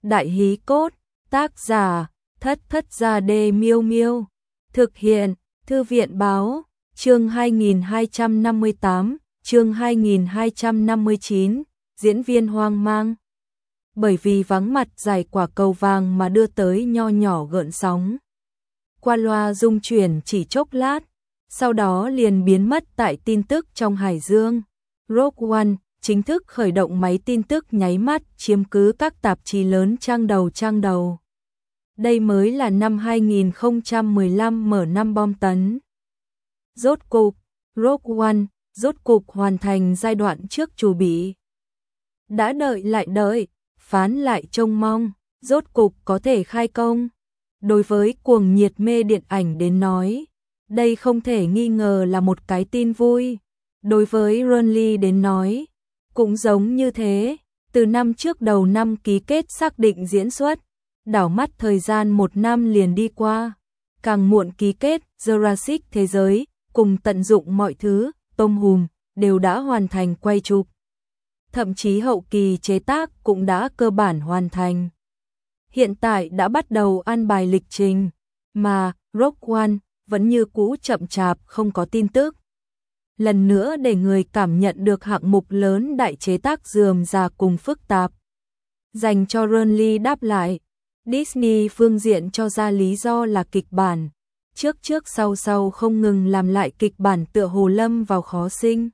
Đại hí cốt, tác giả, Thất Thất Gia Đê Miêu Miêu. Thực hiện, Thư viện báo, chương 2258, chương 2259, diễn viên hoang mang. Bởi vì vắng mặt giải quả cầu vàng mà đưa tới nho nhỏ gợn sóng. Qua loa rung chuyển chỉ chốc lát, sau đó liền biến mất tại tin tức trong hải dương. Rogue One chính thức khởi động máy tin tức nháy mắt chiếm cứ các tạp chí lớn trang đầu. Đây mới là năm 2015 mở năm bom tấn. Rốt cục, Rogue One rốt cục hoàn thành giai đoạn trước chuẩn bị. Đã đợi lại đợi, phán lại trông mong, rốt cục có thể khai công. Đối với cuồng nhiệt mê điện ảnh đến nói, đây không thể nghi ngờ là một cái tin vui. Đối với Ronly đến nói, cũng giống như thế, từ năm trước đầu năm ký kết xác định diễn xuất, đảo mắt thời gian 1 năm liền đi qua. Càng muộn ký kết Jurassic Thế giới, cùng tận dụng mọi thứ, Tom Hùm, đều đã hoàn thành quay chụp. Thậm chí hậu kỳ chế tác cũng đã cơ bản hoàn thành. Hiện tại đã bắt đầu an bài lịch trình, mà Rogue One vẫn như cũ chậm chạp không có tin tức. Lần nữa để người cảm nhận được hạng mục lớn đại chế tác rườm rà cùng phức tạp. Dành cho Ronly đáp lại, Disney phương diện cho ra lý do là kịch bản. Trước sau không ngừng làm lại kịch bản tựa hồ lâm vào khó sinh.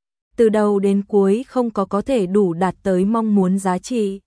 Từ đầu đến cuối không có thể đủ đạt tới mong muốn giá trị.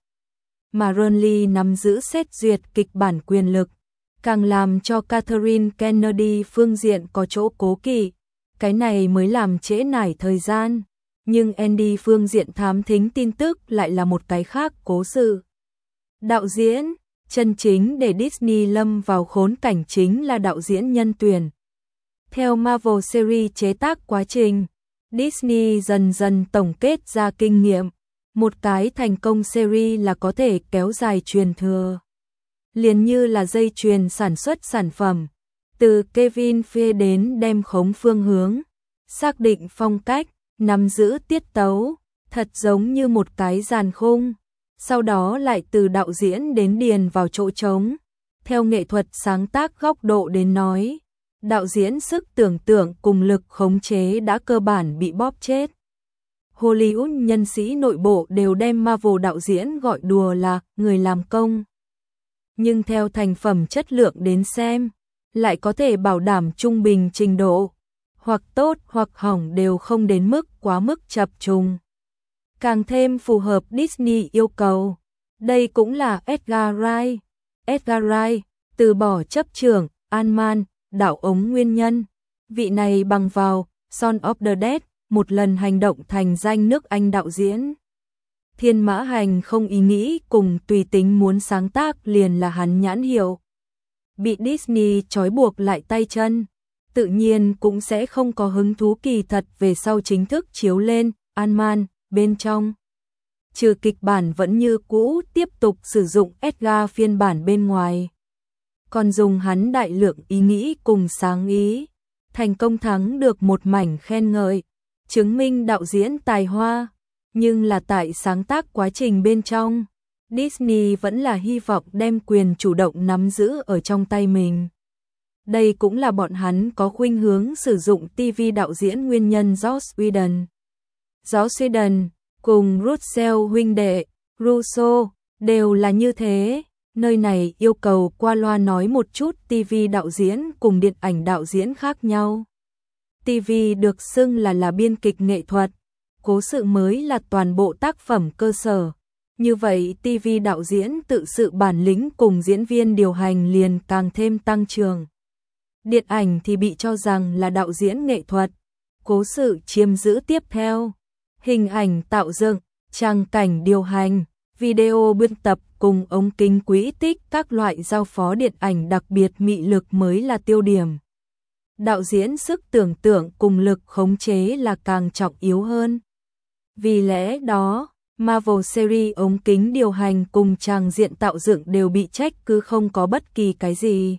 Mà Ronly nắm giữ xét duyệt kịch bản quyền lực, càng làm cho Catherine Kennedy phương diện có chỗ cố kỵ. Cái này mới làm trễ nải thời gian. Nhưng Andy phương diện thám thính tin tức lại là một cái khác cố sự. Đạo diễn, chân chính để Disney lâm vào khốn cảnh chính là đạo diễn nhân tuyển. Theo Marvel Series chế tác quá trình, Disney dần dần tổng kết ra kinh nghiệm. Một cái thành công series là có thể kéo dài truyền thừa. Liền như là dây chuyền sản xuất sản phẩm. Từ Kevin Feige đến đem khống phương hướng, xác định phong cách, nắm giữ tiết tấu, thật giống như một cái dàn khung. Sau đó lại từ đạo diễn đến điền vào chỗ trống. Theo nghệ thuật sáng tác góc độ đến nói, đạo diễn sức tưởng tượng cùng lực khống chế đã cơ bản bị bóp chết. Hollywood nhân sĩ nội bộ đều đem Marvel đạo diễn gọi đùa là người làm công. Nhưng theo thành phẩm chất lượng đến xem, lại có thể bảo đảm trung bình trình độ, hoặc tốt hoặc hỏng đều không đến mức quá mức chập trùng. Càng thêm phù hợp Disney yêu cầu. Đây cũng là Edgar Wright. Edgar Wright từ bỏ chấp trưởng Ant-Man, đảo ống nguyên nhân. Vị này bằng vào Shaun of the Dead, một lần hành động thành danh nước Anh đạo diễn. Thiên Mã Hành không ý nghĩ cùng tùy tính muốn sáng tác liền là hắn nhãn hiệu. Bị Disney trói buộc lại tay chân, tự nhiên cũng sẽ không có hứng thú kỳ thật về sau chính thức chiếu lên Ant-Man bên trong. Trừ kịch bản vẫn như cũ tiếp tục sử dụng Edgar phiên bản bên ngoài. Còn dùng hắn đại lượng ý nghĩ cùng sáng ý, thành công thắng được một mảnh khen ngợi, chứng minh đạo diễn tài hoa. Nhưng là tại sáng tác quá trình bên trong, Disney vẫn là hy vọng đem quyền chủ động nắm giữ ở trong tay mình. Đây cũng là bọn hắn có khuynh hướng sử dụng TV đạo diễn nguyên nhân Joss Whedon. Joss Whedon cùng Russell huynh đệ, Russo, đều là như thế. Nơi này yêu cầu qua loa nói một chút TV đạo diễn cùng điện ảnh đạo diễn khác nhau. TV được xưng là biên kịch nghệ thuật, cố sự mới là toàn bộ tác phẩm cơ sở. Như vậy TV đạo diễn tự sự bản lĩnh cùng diễn viên điều hành liền càng thêm tăng trưởng. Điện ảnh thì bị cho rằng là đạo diễn nghệ thuật, cố sự chiếm giữ tiếp theo. Hình ảnh tạo dựng, trang cảnh điều hành, video biên tập cùng ống kính quỹ tích các loại giao phó điện ảnh đặc biệt mị lực mới là tiêu điểm. Đạo diễn sức tưởng tượng cùng lực khống chế là càng trọng yếu hơn. Vì lẽ đó, Marvel Series ống kính điều hành cùng tràng diện tạo dựng đều bị trách cứ không có bất kỳ cái gì.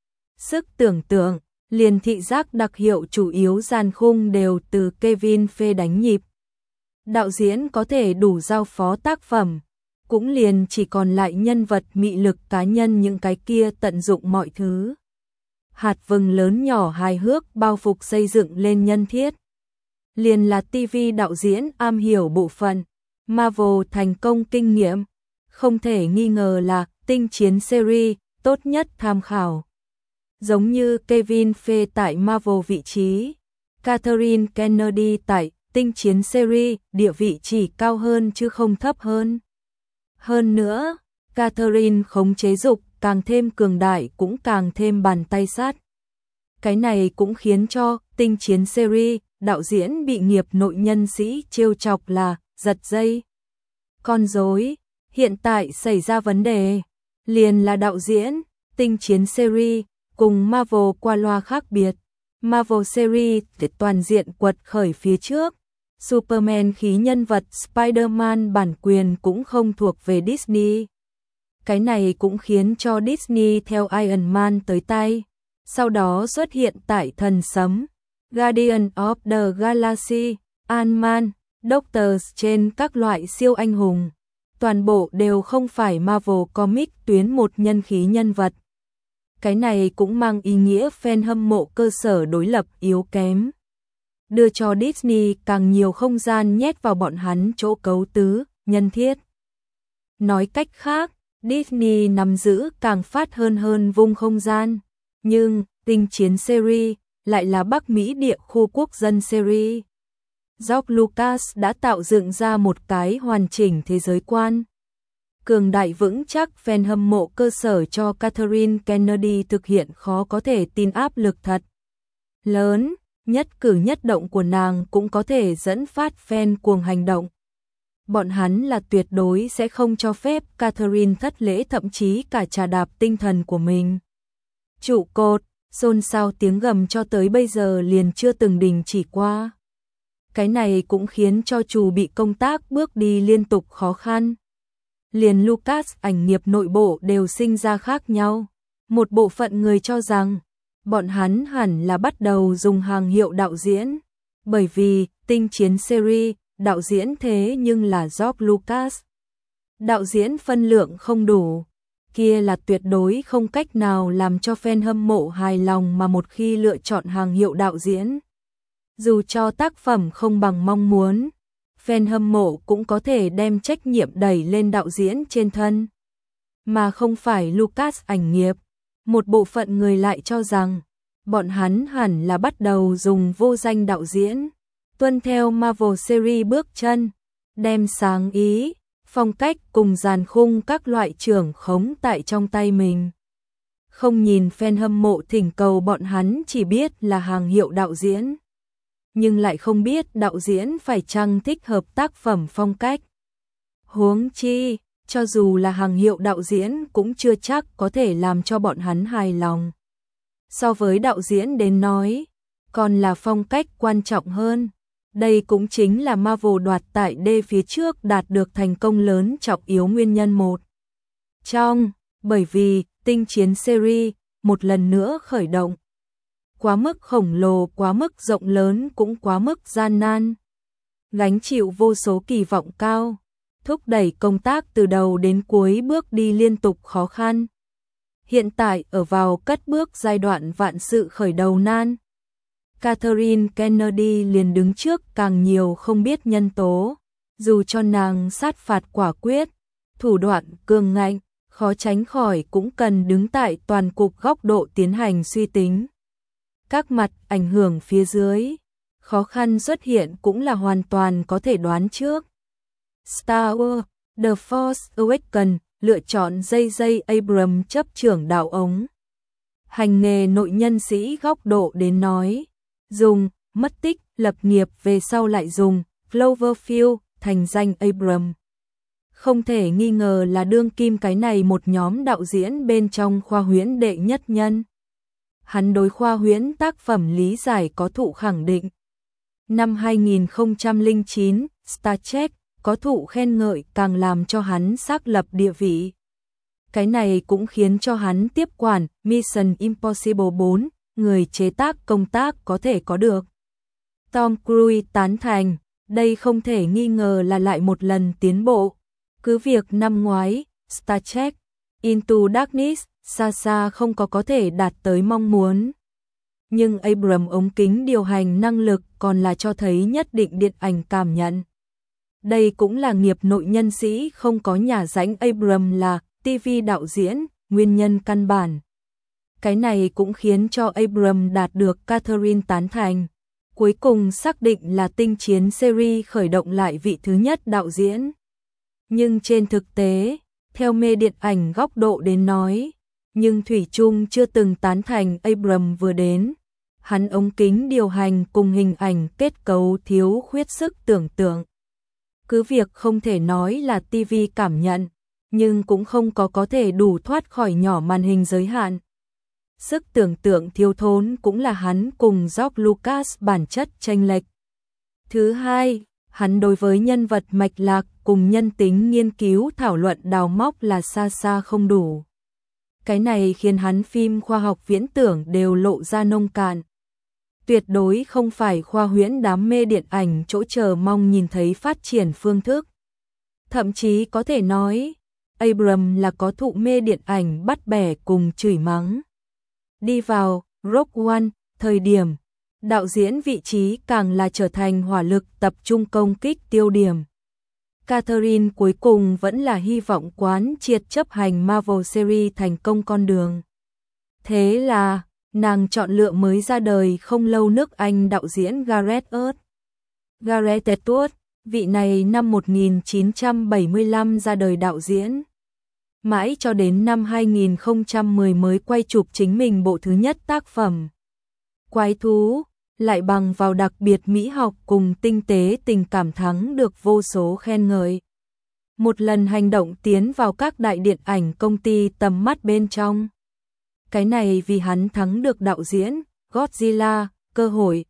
Sức tưởng tượng, liền thị giác đặc hiệu chủ yếu dàn khung đều từ Kevin Feige đánh nhịp. Đạo diễn có thể đủ giao phó tác phẩm, cũng liền chỉ còn lại nhân vật mị lực cá nhân những cái kia tận dụng mọi thứ. Hạt vừng lớn nhỏ hài hước bao phục xây dựng lên nhân thiết. Liền là TV đạo diễn am hiểu bộ phận, Marvel thành công kinh nghiệm, không thể nghi ngờ là tinh chiến series tốt nhất tham khảo. Giống như Kevin Feige tại Marvel vị trí, Kathleen Kennedy tại tinh chiến series địa vị chỉ cao hơn chứ không thấp hơn. Hơn nữa, Catherine khống chế dục càng thêm cường đại cũng càng thêm bàn tay sát. Cái này cũng khiến cho tinh chiến series đạo diễn bị nghiệp nội nhân sĩ trêu chọc là giật dây. Con rối, hiện tại xảy ra vấn đề, liền là đạo diễn, tinh chiến series cùng Marvel qua loa khác biệt. Marvel series để toàn diện quật khởi phía trước. Superman khí nhân vật Spider-Man bản quyền cũng không thuộc về Disney. Cái này cũng khiến cho Disney theo Iron Man tới tay. Sau đó xuất hiện tại Thần Sấm, Guardian of the Galaxy, Ant-Man, Doctor Strange các loại siêu anh hùng. Toàn bộ đều không phải Marvel Comics tuyến một nhân khí nhân vật. Cái này cũng mang ý nghĩa fan hâm mộ cơ sở đối lập yếu kém. Đưa cho Disney càng nhiều không gian nhét vào bọn hắn chỗ cấu tứ, nhân thiết. Nói cách khác, Disney nắm giữ càng phát hơn vùng không gian. Nhưng, tinh chiến series lại là Bắc Mỹ địa khu quốc dân series. George Lucas đã tạo dựng ra một cái hoàn chỉnh thế giới quan. Cường đại vững chắc fan hâm mộ cơ sở cho Kathleen Kennedy thực hiện khó có thể tin áp lực thật lớn. Nhất cử nhất động của nàng cũng có thể dẫn phát fan cuồng hành động. Bọn hắn là tuyệt đối sẽ không cho phép Catherine thất lễ thậm chí cả trà đạp tinh thần của mình. Trụ cột, xôn xao tiếng gầm cho tới bây giờ liền chưa từng đình chỉ qua. Cái này cũng khiến cho chủ bị công tác bước đi liên tục khó khăn. Liền Lucas ảnh nghiệp nội bộ đều sinh ra khác nhau. Một bộ phận người cho rằng bọn hắn hẳn là bắt đầu dùng hàng hiệu đạo diễn, bởi vì tinh chiến series đạo diễn thế nhưng là George Lucas. Đạo diễn phân lượng không đủ, kia là tuyệt đối không cách nào làm cho fan hâm mộ hài lòng mà một khi lựa chọn hàng hiệu đạo diễn. Dù cho tác phẩm không bằng mong muốn, fan hâm mộ cũng có thể đem trách nhiệm đẩy lên đạo diễn trên thân, mà không phải Lucas ảnh nghiệp. Một bộ phận người lại cho rằng, bọn hắn hẳn là bắt đầu dùng vô danh đạo diễn, tuân theo Marvel series bước chân, đem sáng ý, phong cách cùng dàn khung các loại trưởng khống tại trong tay mình. Không nhìn fan hâm mộ thỉnh cầu bọn hắn chỉ biết là hàng hiệu đạo diễn, nhưng lại không biết đạo diễn phải chăng thích hợp tác phẩm phong cách. Huống chi, cho dù là hàng hiệu đạo diễn cũng chưa chắc có thể làm cho bọn hắn hài lòng. So với đạo diễn đến nói, còn là phong cách quan trọng hơn. Đây cũng chính là Marvel đoạt tại D phía trước đạt được thành công lớn trọng yếu nguyên nhân một. Bởi vì tinh chiến series một lần nữa khởi động. Quá mức khổng lồ, quá mức rộng lớn cũng quá mức gian nan. Gánh chịu vô số kỳ vọng cao, thúc đẩy công tác từ đầu đến cuối bước đi liên tục khó khăn. Hiện tại ở vào cất bước giai đoạn vạn sự khởi đầu nan. Kathleen Kennedy liền đứng trước càng nhiều không biết nhân tố, dù cho nàng sát phạt quả quyết, thủ đoạn cường ngạnh, khó tránh khỏi cũng cần đứng tại toàn cục góc độ tiến hành suy tính. Các mặt ảnh hưởng phía dưới, khó khăn xuất hiện cũng là hoàn toàn có thể đoán trước. Star Wars, The Force Awakens lựa chọn J.J. Abrams chấp trưởng đạo ống. Hành nghề nội nhân sĩ góc độ đến nói, dùng, mất tích, lập nghiệp về sau lại dùng, Cloverfield, thành danh Abrams. Không thể nghi ngờ là đương kim cái này một nhóm đạo diễn bên trong khoa huyễn đệ nhất nhân. Hắn đối khoa huyễn tác phẩm lý giải có thụ khẳng định. Năm 2009, Star Trek có thụ khen ngợi càng làm cho hắn xác lập địa vị. Cái này cũng khiến cho hắn tiếp quản Mission Impossible 4, người chế tác công tác có thể có được. Tom Cruise tán thành, đây không thể nghi ngờ là lại một lần tiến bộ. Cứ việc năm ngoái, Star Trek Into Darkness xa xa không có thể đạt tới mong muốn. Nhưng Abrams ống kính điều hành năng lực còn là cho thấy nhất định điện ảnh cảm nhận. Đây cũng là nghiệp nội nhân sĩ không có nhà rãnh Abrams là TV đạo diễn, nguyên nhân căn bản. Cái này cũng khiến cho Abrams đạt được Catherine tán thành. Cuối cùng xác định là Tinh Chiến series khởi động lại vị thứ nhất đạo diễn. Nhưng trên thực tế, theo mê điện ảnh góc độ đến nói, nhưng thủy chung chưa từng tán thành Abrams vừa đến. Hắn ống kính điều hành cùng hình ảnh kết cấu thiếu khuyết sức tưởng tượng. Cứ việc không thể nói là TV cảm nhận, nhưng cũng không có thể đủ thoát khỏi nhỏ màn hình giới hạn. Sức tưởng tượng thiếu thốn cũng là hắn cùng George Lucas bản chất chênh lệch. Thứ hai, hắn đối với nhân vật mạch lạc cùng nhân tính nghiên cứu thảo luận đào móc là xa xa không đủ. Cái này khiến hắn phim khoa học viễn tưởng đều lộ ra nông cạn. Tuyệt đối không phải khoa huyễn đám mê điện ảnh chỗ chờ mong nhìn thấy phát triển phương thức. Thậm chí có thể nói, Abrams là có thụ mê điện ảnh bắt bẻ cùng chửi mắng. Đi vào Rogue One, thời điểm, đạo diễn vị trí càng là trở thành hỏa lực tập trung công kích tiêu điểm. Catherine cuối cùng vẫn là hy vọng quán triệt chấp hành Marvel series thành công con đường. Thế là, nàng chọn lựa mới ra đời không lâu nước Anh đạo diễn Gareth Edwards. Gareth Edwards, vị này năm 1975 ra đời đạo diễn. Mãi cho đến năm 2010 mới quay chụp chính mình bộ thứ nhất tác phẩm. Quái thú, lại bằng vào đặc biệt mỹ học cùng tinh tế tình cảm thắng được vô số khen ngợi. Một lần hành động tiến vào các đại điện ảnh công ty tầm mắt bên trong. Cái này vì hắn thắng được đạo diễn Godzilla cơ hội.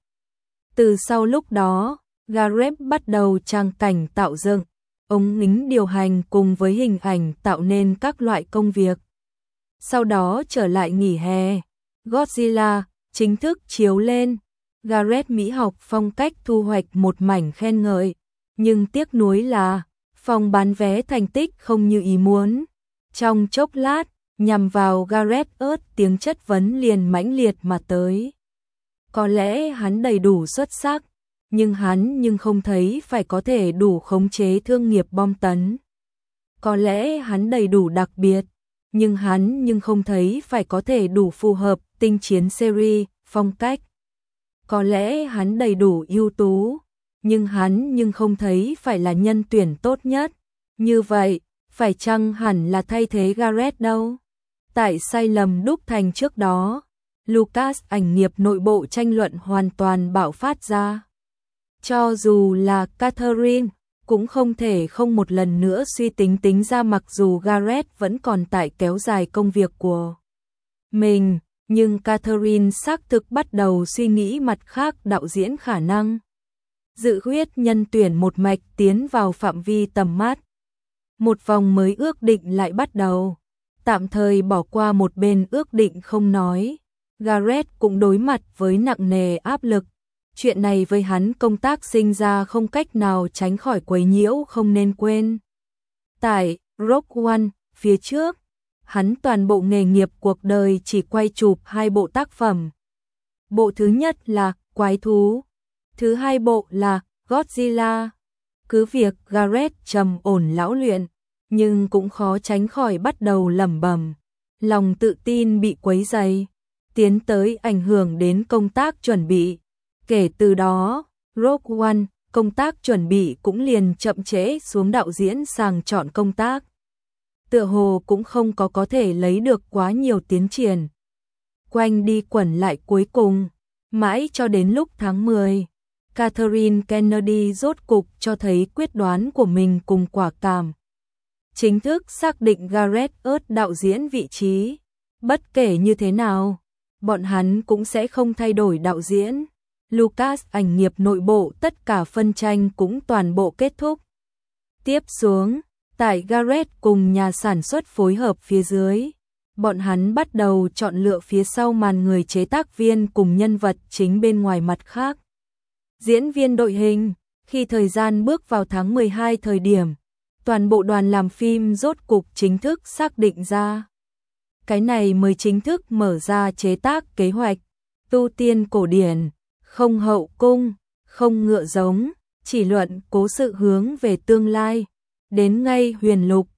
Từ sau lúc đó, Gareth bắt đầu trang cảnh tạo dựng, ống kính điều hành cùng với hình ảnh tạo nên các loại công việc. Sau đó trở lại nghỉ hè, Godzilla chính thức chiếu lên. Gareth mỹ học phong cách thu hoạch một mảnh khen ngợi, nhưng tiếc nuối là phòng bán vé thành tích không như ý muốn. Trong chốc lát, nhằm vào Gareth Edwards tiếng chất vấn liền mãnh liệt mà tới. Có lẽ hắn đầy đủ xuất sắc, nhưng không thấy phải có thể đủ khống chế thương nghiệp bom tấn. Có lẽ hắn đầy đủ đặc biệt, nhưng không thấy phải có thể đủ phù hợp Tinh Chiến series phong cách. Có lẽ hắn đầy đủ ưu tú, nhưng không thấy phải là nhân tuyển tốt nhất. Như vậy, phải chăng hẳn là thay thế Gareth đâu? Tại sai lầm đúc thành trước đó, Lucas ảnh nghiệp nội bộ tranh luận hoàn toàn bạo phát ra. Cho dù là Catherine, cũng không thể không một lần nữa suy tính ra mặc dù Gareth vẫn còn tại kéo dài công việc của mình, nhưng Catherine xác thực bắt đầu suy nghĩ mặt khác đạo diễn khả năng. Dự huyết nhân tuyển một mạch tiến vào phạm vi tầm mắt. Một vòng mới ước định lại bắt đầu. Tạm thời bỏ qua một bên ước định không nói. Gareth cũng đối mặt với nặng nề áp lực. Chuyện này với hắn công tác sinh ra không cách nào tránh khỏi quấy nhiễu không nên quên. Tại Rogue One, phía trước, hắn toàn bộ nghề nghiệp cuộc đời chỉ quay chụp 2 bộ tác phẩm. Bộ thứ nhất là Quái thú, thứ hai bộ là Godzilla. Cứ việc Gareth trầm ổn lão luyện, nhưng cũng khó tránh khỏi bắt đầu lẩm bẩm, lòng tự tin bị quấy dày, tiến tới ảnh hưởng đến công tác chuẩn bị. Kể từ đó, Rogue One, công tác chuẩn bị cũng liền chậm trễ xuống đạo diễn sàng chọn công tác. Tựa hồ cũng không có thể lấy được quá nhiều tiến triển. Quanh đi quẩn lại cuối cùng, mãi cho đến lúc tháng 10, Catherine Kennedy rốt cục cho thấy quyết đoán của mình cùng quả cảm. Chính thức xác định Gareth Edwards đạo diễn vị trí. Bất kể như thế nào, bọn hắn cũng sẽ không thay đổi đạo diễn. Lucas ảnh nghiệp nội bộ tất cả phân tranh cũng toàn bộ kết thúc. Tiếp xuống, tại Gareth cùng nhà sản xuất phối hợp phía dưới, bọn hắn bắt đầu chọn lựa phía sau màn người chế tác viên cùng nhân vật chính bên ngoài mặt khác. Diễn viên đội hình, khi thời gian bước vào tháng 12 thời điểm, toàn bộ đoàn làm phim rốt cục chính thức xác định ra. Cái này mới chính thức mở ra chế tác kế hoạch, tu tiên cổ điển, không hậu cung, không ngựa giống, chỉ luận cố sự hướng về tương lai, đến ngay huyền lục,